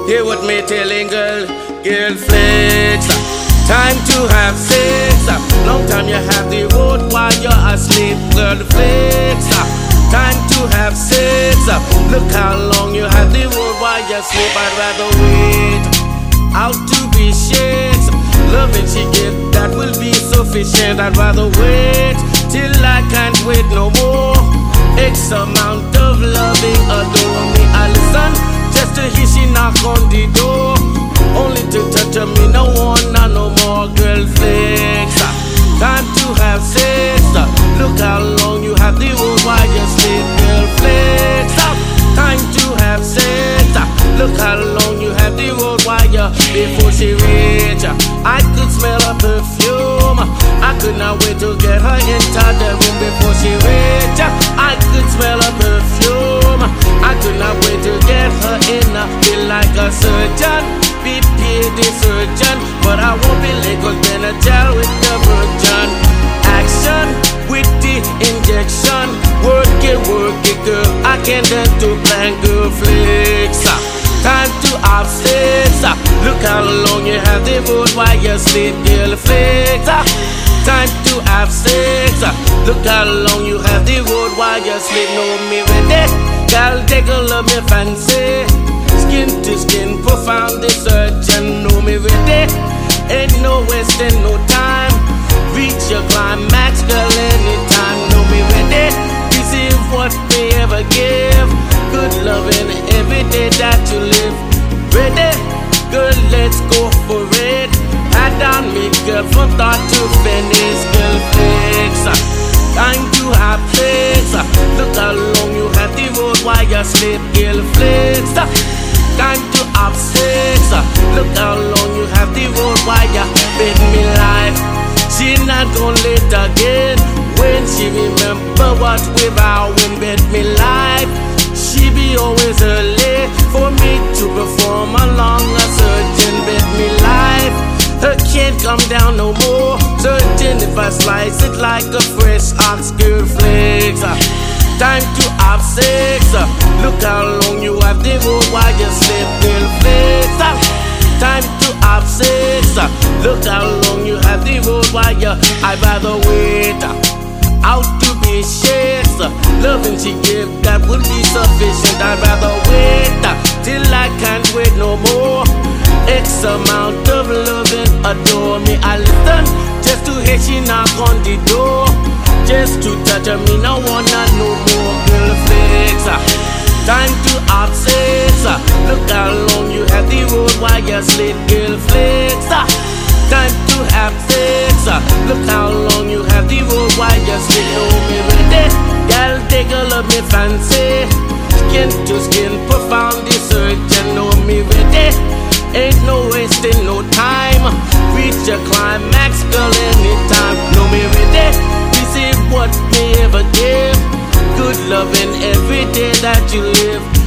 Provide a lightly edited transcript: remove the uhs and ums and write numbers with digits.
Hear what me telling girl, girl flex. Time to have sex. Long time you have the road while you're asleep, girl flex. Time to have sex. Look how long you have the road while you're asleep. I'd rather wait out to be shakes. Loving she give, that will be sufficient. I'd rather wait till I can't wait no more. X amount of loving, adore me. I listen just to hear she knock on the door. Only to touch her, me no one, no more. Girl flex. Time to have sex. Look how long you have the road while you sleep. Girl flex. Time to have sex. Look how long you have the road while you before she reach. I could smell her perfume. I could not wait to get her into the room before she reach. I could smell her perfume. I could not wait to get her in. Feel like a surgeon, be paid the surgeon, but I won't be late 'cause been a jail with the virgin. Action with the injection. Work it, girl. I can't dance to plan, girl flex. Time to have sex. Look how long you have the road while you sleep, girl flex. Time to have sex. Look how long you have the road while you sleep. Know me ready, girl, take a love me fancy. Skin to skin, profound the surgeon. Know me ready, ain't no wasting no time. Reach your climax, girl, anytime. Know me ready, receive what we ever give. Good loving every day that you live. Ready, girl, let's go for it. Pat down me, girl, from start to finish. Girl flex. Time to have flex. Look how long you have the road while you sleep. Girl flex. Time to have sex. Look how long you have the road while you bid me life. She not gonna late again when she remember what we vow when bid me life. She be always early for me to perform along a certain bid me life. Her can't come down no more. Certain if I slice it like a fresh ox, girl flex. Time to have sex. Look how long you have the road while you sleep, girl flex. Time to have sex. Look how long you have the road while you. I'd rather wait out to be shakes. Loving she give, that would be sufficient. I'd rather wait till I can't wait no more. X amount of loving, adore me. I listen just to hear she knock on the door. Just to touch her, me no wanna no more. Girl flex. Time to have sex. Look how long you have the road while you sleep. Girl flex. Time to have sex. Look how long you have the road while you sleep. Know me ready, girl, take a love me fancy. Skin to skin, profound the surgeon. Know me ready, ain't no wasting no time. Reach your climax, girl, anytime. Know me ready, receive what me ever give. Good loving every day that you live.